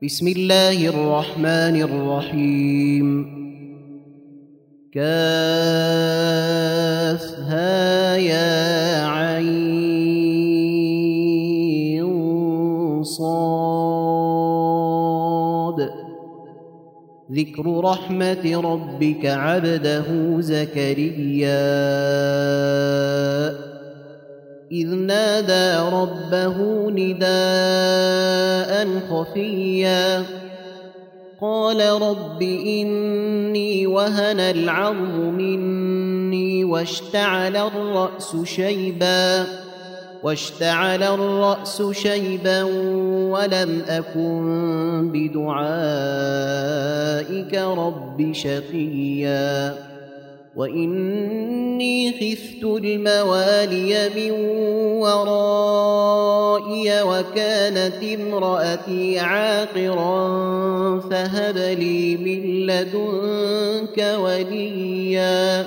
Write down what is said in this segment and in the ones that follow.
بسم الله الرحمن الرحيم كافها يا عين صاد ذكر رحمة ربك عبده زكريا إذ نادى ربه نداء خفيا قال رب إني وهن العظم مني واشتعل الرأس شيبا ولم أكن بدعائك رب شقيا وإني خفت الموالي من ورائي وكانت امرأتي عاقرا فهب لي من لدنك وليا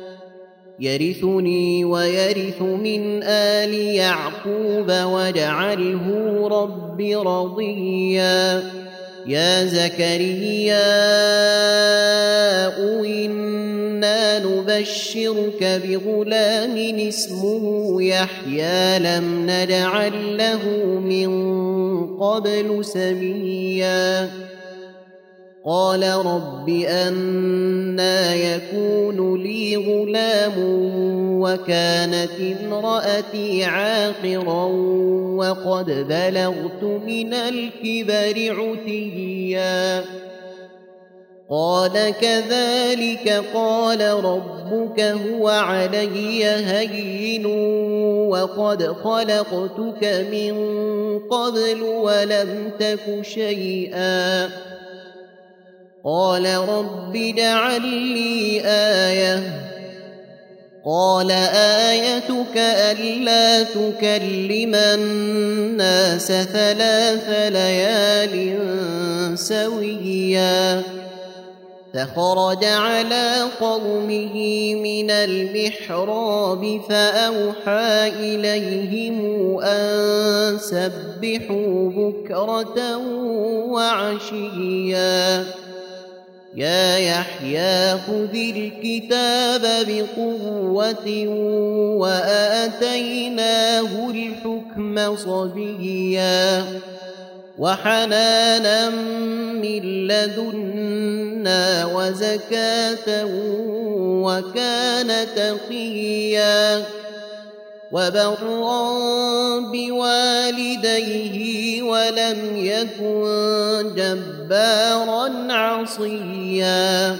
يرثني ويرث من آل يعقوب واجعله رب رضيا يا زكريا إنا نبشرك بغلام اسمه يحيى لم نجعل له من قبل سميا قال رب أنى يكون لي غلام وكانت امرأتي عاقرا وقد بلغت من الكبر عتيا قال كذلك قال ربك هو علي هين وقد خلقتك من قبل ولم تك شيئا قال رب اجعل لي آية قال آيتك ألا تكلم الناس 3 ليال سويا فخرج على قومه من المحراب فأوحى إليهم أن سبحوا بكرة وعشيا يا يحيى خذ الكتاب بقوة وآتيناه الحكم صبيا وحنانا من لدنا وزكاة وكان تقيا وبرا بوالديه ولم يكن جبارا عصيا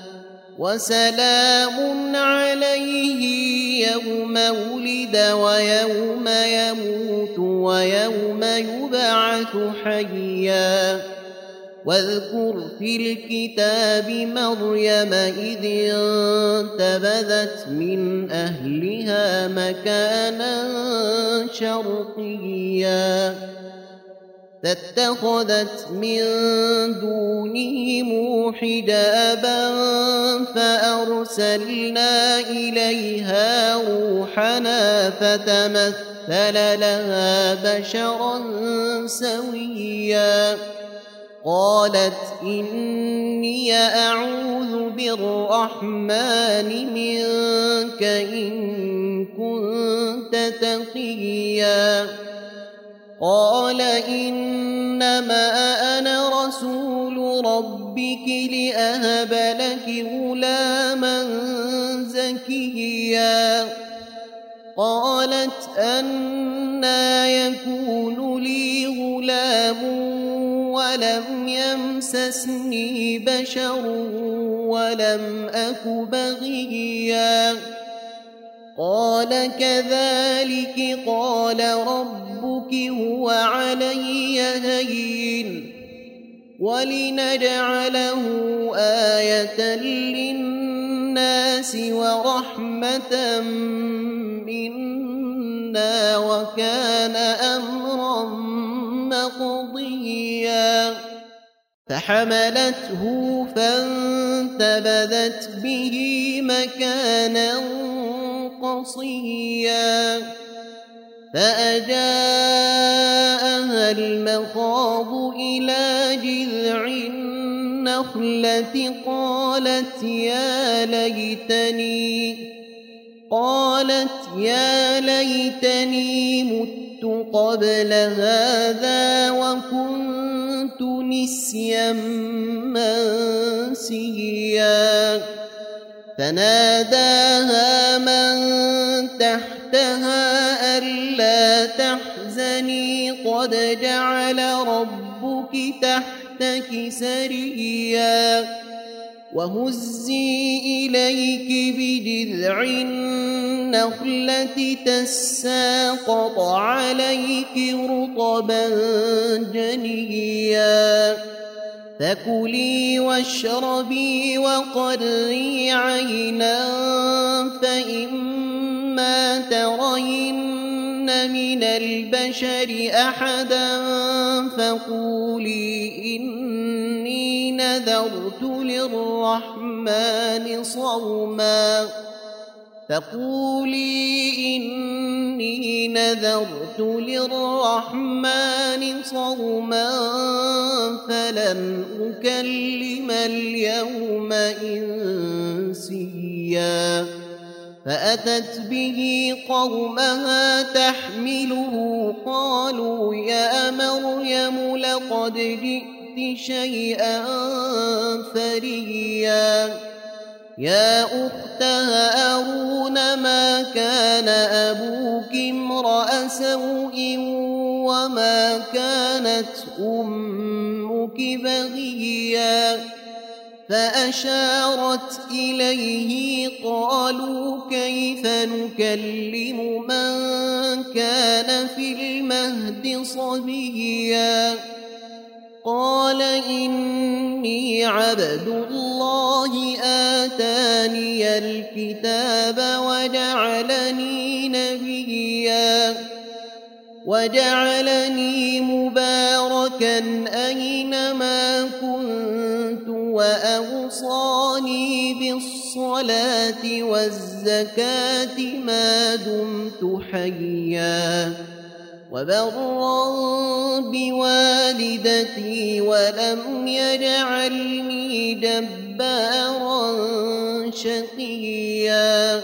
وسلام عليه يوم ولد ويوم يموت ويوم يبعث حيا واذكر في الكتاب مريم إذ انتبذت من أهلها مكانا شرقيا فاتخذت من دونهم حجابا فأرسلنا إليها روحنا فتمثل لها بشرا سويا قالت إني أعوذ بالرحمن منك إن كنت تقيا قال إنما أنا رسول ربك لأهب لك غلاما زكيا قالت أنى يكون لي غلام ولم يمسسني بشر ولم أك بغيا قال كذلك قال ربك هو علي هين ولنجعله آية للناس ورحمة منا وكان أمرا مقضيا فحملته فانتبذت به مكانا قصيا فأجاءها المخاض إلى جذع النخلة قالت يا ليتني مت قبل هذا وكنت نسيا منسيا فناداها من تحتها ألا تحزني قد جعل ربك تحتك سريا وهزي إليك بجذع النخلة تساقط عليك رطبا جنيا فكلي واشربي وقري عينا فإما ترين من البشر أحدا فقولي إني نذرت للرحمن صوما فلن أكلم اليوم إنسيا فأتت به قومها تحمله قالوا يا مريم لقد جئت شيئا فريا يا أخت هارون ما كان أبوك امرأ سوء وما كانت أمك بغيا فأشارت إليه قالوا كيف نكلم من كان في المهد صبيا قال إني عبد الله آتاني الكتاب وجعلني نبيا وجعلني مباركا أينما كنت وأوصاني بالصلاة والزكاة ما دمت حيا وبرا بوالدتي ولم يجعلني جبارا شقيا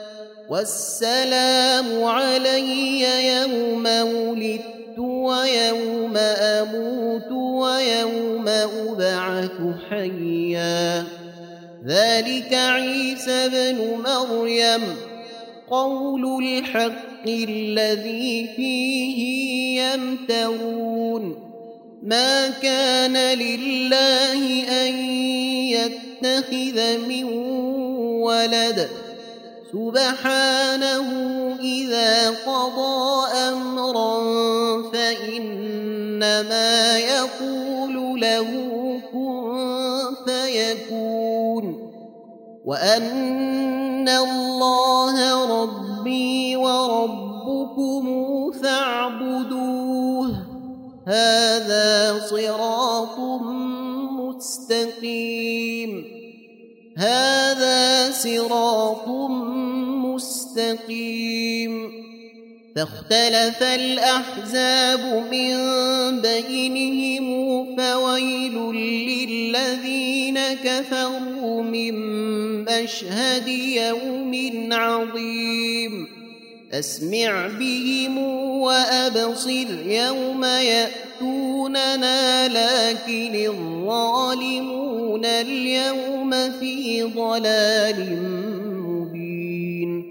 والسلام علي يوم ولدت ويوم أموت ويوم أبعث حيا ذلك عيسى بن مريم قول الحق الذي فيه يمترون ما كان لله أن يتخذ من ولد سبحانه إذا قضى أمرا فإنما يقول له كن فيكون وأن الله ربي وربكم فاعبدوه هذا صراط مستقيم فاختلف الأحزاب من بينهم فويل للذين كفروا من مشهد يوم عظيم أسمع بهم وأبصر يوم يأتوننا لكن الظالمون اليوم في ضلال مبين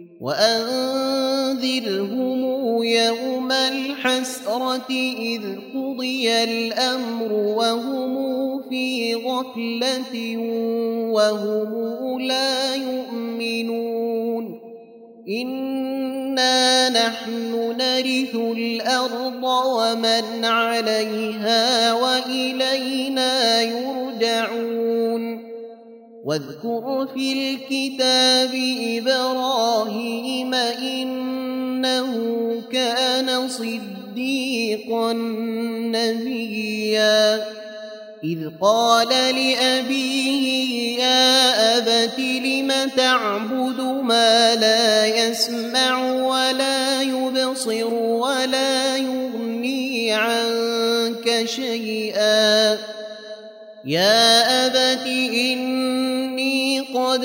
وأنذرهم يوم الحسرة إذ قضي الأمر وهم في غفلة وهم لا يؤمنون إنا نحن نرث الأرض ومن عليها وإلينا يرجعون واذكر في الكتاب إبراهيم إنه كان صديقا نبيا إذ قال لأبيه يا أبت لم تعبد ما لا يسمع ولا يبصر ولا يغني عنك شيئا يا أبت إني قد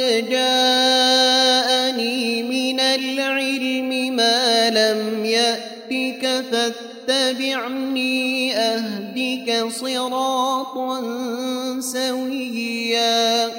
جاءني من العلم ما لم يأتك فاتبعني أهدك صراطا سويا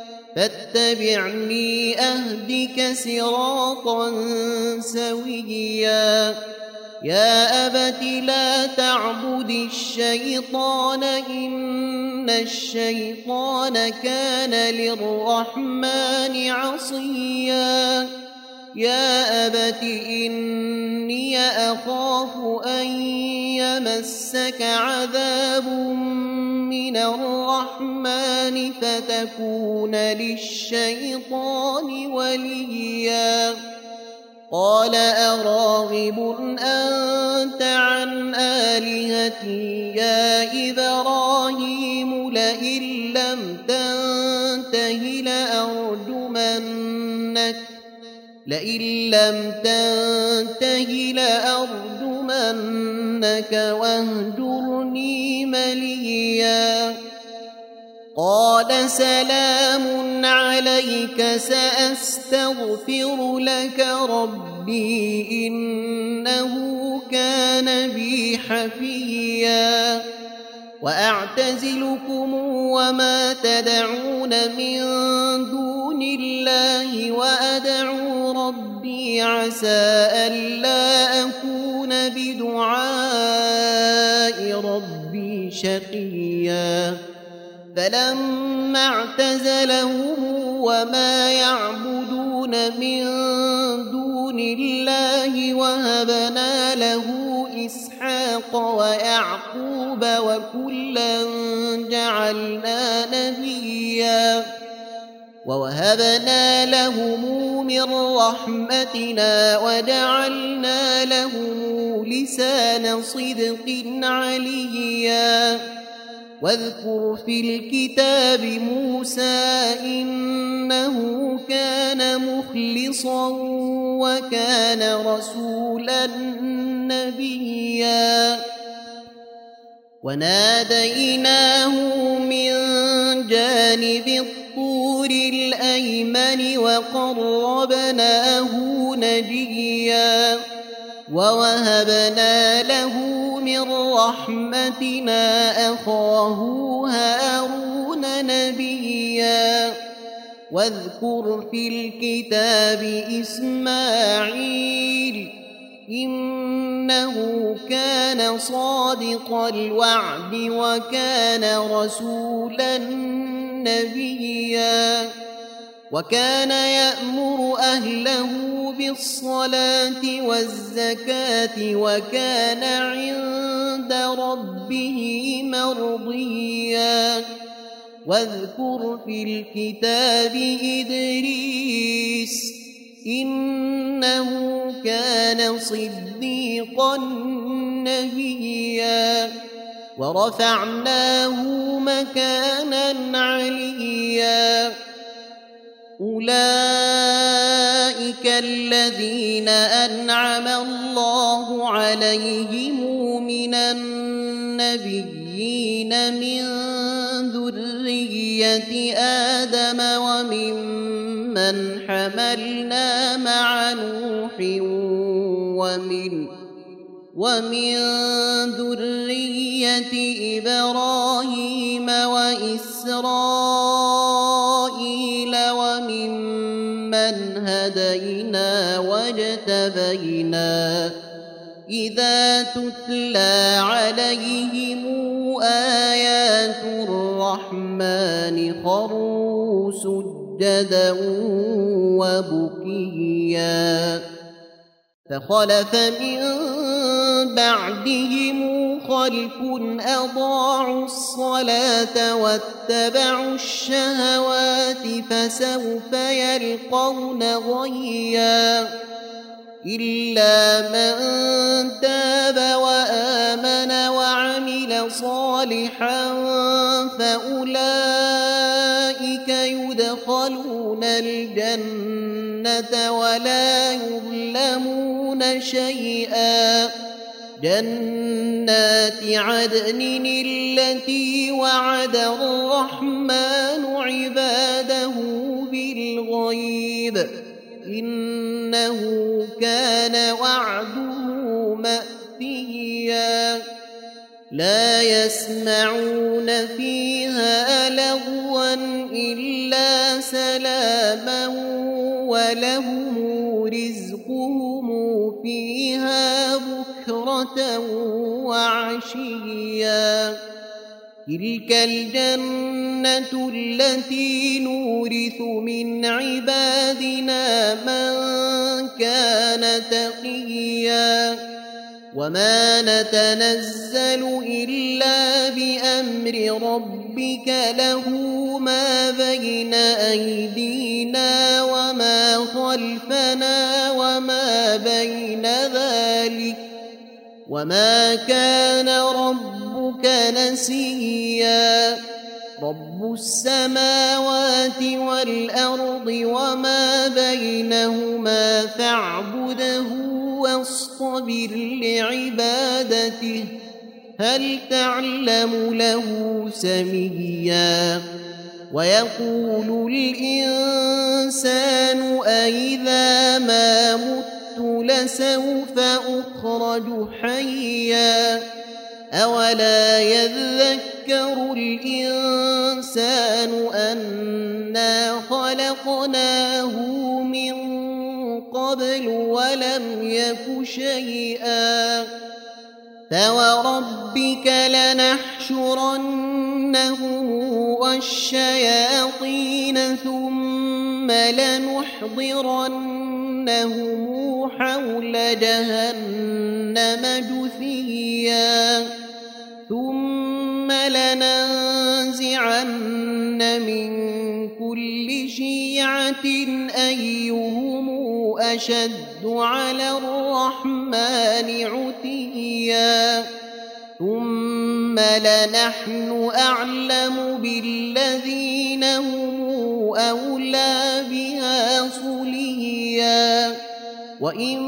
يا أبت لا تعبد الشيطان إن الشيطان كان للرحمن عصيا يا أبت إني أخاف أن يمسك عذاب من الرحمن فتكون للشيطان وليا قال أراغب أنت عن آلهتي يا إبراهيم لئن لم تنته لأرجمنك واهجرني مليا قال سلام عليك سأستغفر لك ربي إنه كان بي حفيا وأعتزلكم وما تدعون من دون الله وأدعو ربي عسى ألا أكون بدعاء ربي شقيا فلما اعتزلهم وما يعبدون من دون الله وهبنا له إسحاق ويعقوب وكلا جعلنا نبيا ووهبنا لهم من رحمتنا وجعلنا لهم لسان صدق عليا واذكر في الكتاب موسى إنه كان مخلصا وكان رسولا نبيا وناديناه من جانب الطور الأيمن وقربناه نجيا ووهبنا له من رحمتنا أخاه هارون نبيا واذكر في الكتاب إسماعيل إنه كان صادق الوعد وكان رسولا نبيا وكان يأمر أهله بالصلاة والزكاة وكان عند ربه مرضيا واذكر في الكتاب إدريس إنه كان صديقا نبيا ورفعناه مكانا عليا أولئك الذين أنعم الله عليهم من النبيين من ذرية آدم وممن حملنا مع نوح ومن ذرية إبراهيم وإسرائيل وممن هدينا واجتبينا إذا تتلى عليهم آيات الرحمن خروا سجدا وبكيا فخلف من بعدهم خلف أضاعوا الصلاة واتبعوا الشهوات فسوف يلقون غيا إلا من تاب وآمن وعمل صالحا فأولئك يدخلون الجنة ولا يظلمون شيئا جنات عدن التي وعد الرحمن عباده بالغيب إنه كان وعده مأتيا لا يسمعون فيها لغوا إلا سلاما ولهم رزقهم فيها بكرة وعشيا تلك الجنة التي نورث من عبادنا من كان تقيا وما نتنزل إلا بأمر ربك له ما بين أيدينا وما خلفنا وما بين ذلك وما كان ربك نسيا رب السماوات والأرض وما بينهما فاعبده واصطبر لعبادته هل تعلم له سميا ويقول الإنسان أإذا ما مت لسوف أخرج حيا أولا يذكر الإنسان أنا خلقناه من قبل ولم يك شيئا فوربك لنحشرنهم والشياطين ثم لنحضرنهم حول جهنم جثيا ثم لننزعن من كل شيعة أيهم أشد على الرحمن عتيا ثم لنحن أعلم بالذين هم أولى بها صليا وإن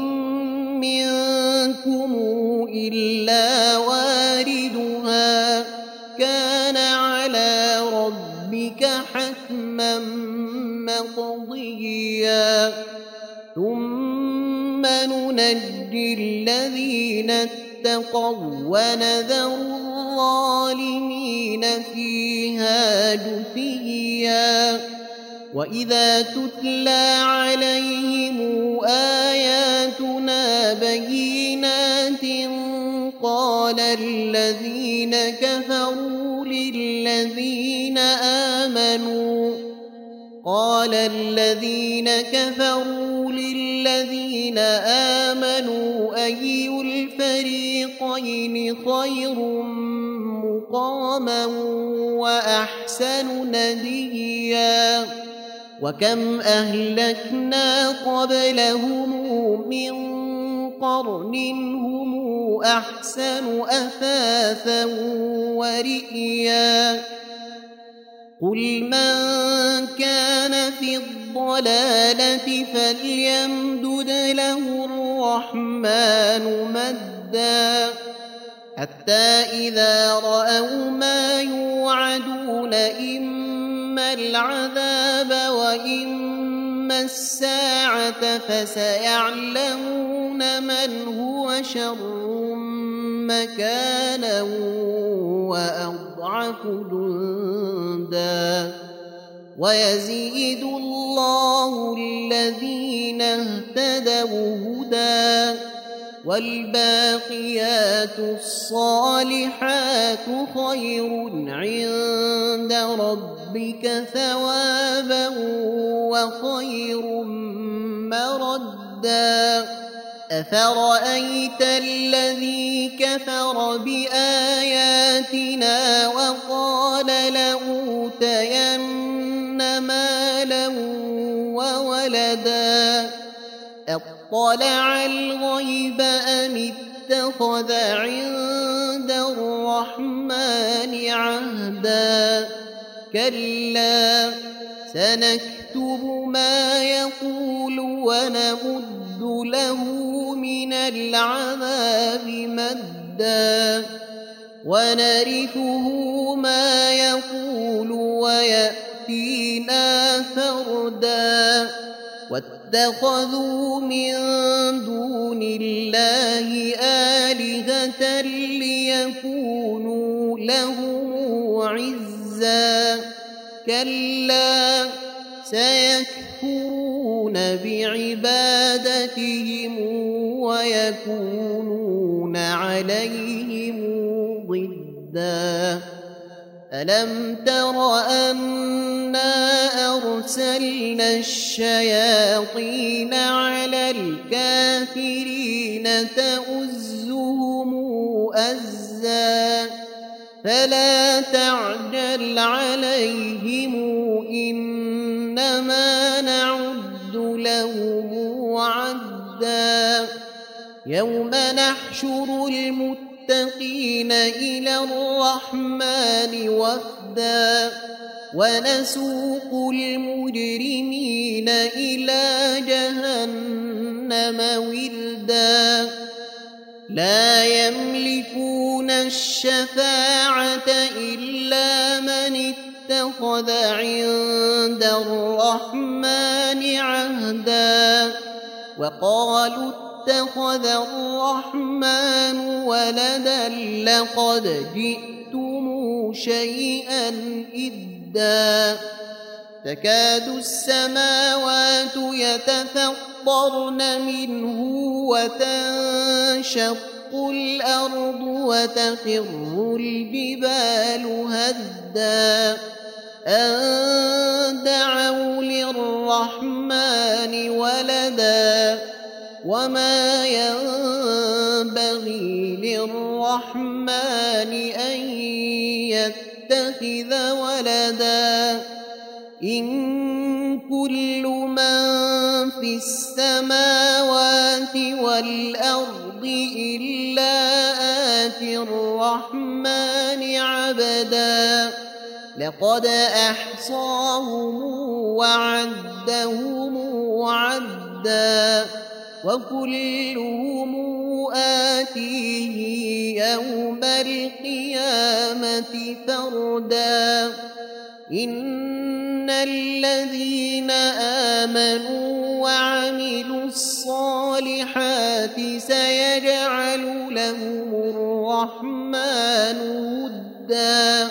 منكم إلا واردها كان على ربك حتما مقضيا ثم ننجي الذين اتقوا ونذر الظالمين فيها جثيا وإذا تتلى عليهم آياتنا بينات قال الذين كفروا للذين آمنوا أي الفريقين خير مقاما وأحسن نديا وكم أهلكنا قبلهم من قرن هم أحسن أثاثا ورئيا قل من كان في الضلالة فليمدد له الرحمن مدا حتى إذا رأوا ما يوعدون إما العذاب وإما الساعة فسيعلمون من هو شر مكانا وأضعف جندا ويزيد الله الذين اهتدوا هدى والباقيات الصالحات خير عند ربك ثوابا وخير مردا أفرأيت الذي كفر بآياتنا وقال لأوتين مالا وولدا أطلع الغيب أم اتخذ عند الرحمن عهدا كلا سنكتب ما يقول ونمد له من العذاب مدا ونرثه ما يقول ويأتينا فردا واتخذوا من دون الله آلهة ليكونوا لهم عزا كلا سيكفرون بعبادتهم ويكونون عليهم ضدا ألم تر أنا أرسلنا الشياطين على الكافرين تؤزهم أزا فلا تعجل عليهم إنما نعد لهم عدا يوم نحشر المتقين إلى الرحمن وفدا ونسوق المجرمين إلى جهنم وردا لا يملكون الشفاعة إلا من اتخذ عند الرحمن عهدا وقالوا اتخذ الرحمن ولدا لقد جئتم شيئا إدا تكاد السماوات يتفطرن منه وتنشق الأرض وتخر الجبال هدا أن دعوا للرحمن ولدا وما ينبغي للرحمن أن يتخذ ولدا إن كل من في السماوات والأرض إلا آتي الرحمن عبدا لقد أحصاهم وعدهم عدا وكلهم آتيه يوم القيامة فردا إن الذين آمنوا وعملوا الصالحات سيجعل لهم الرحمن ودا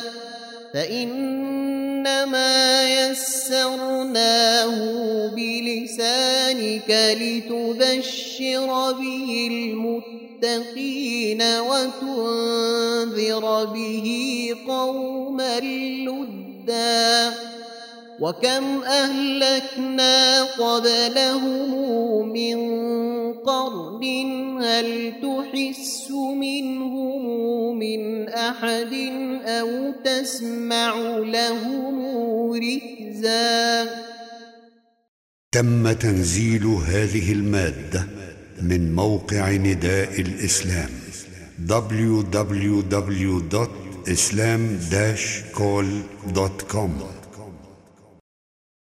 فإنما يسرناه بلسانك لتبشر به المتقين وتنذر به قوما لدا وكم أهلكنا قبلهم من قرن هل تحس منهم من أحد أو تسمع لهم ركزا. تم تنزيل هذه المادة من موقع نداء الإسلام www.islam-call.com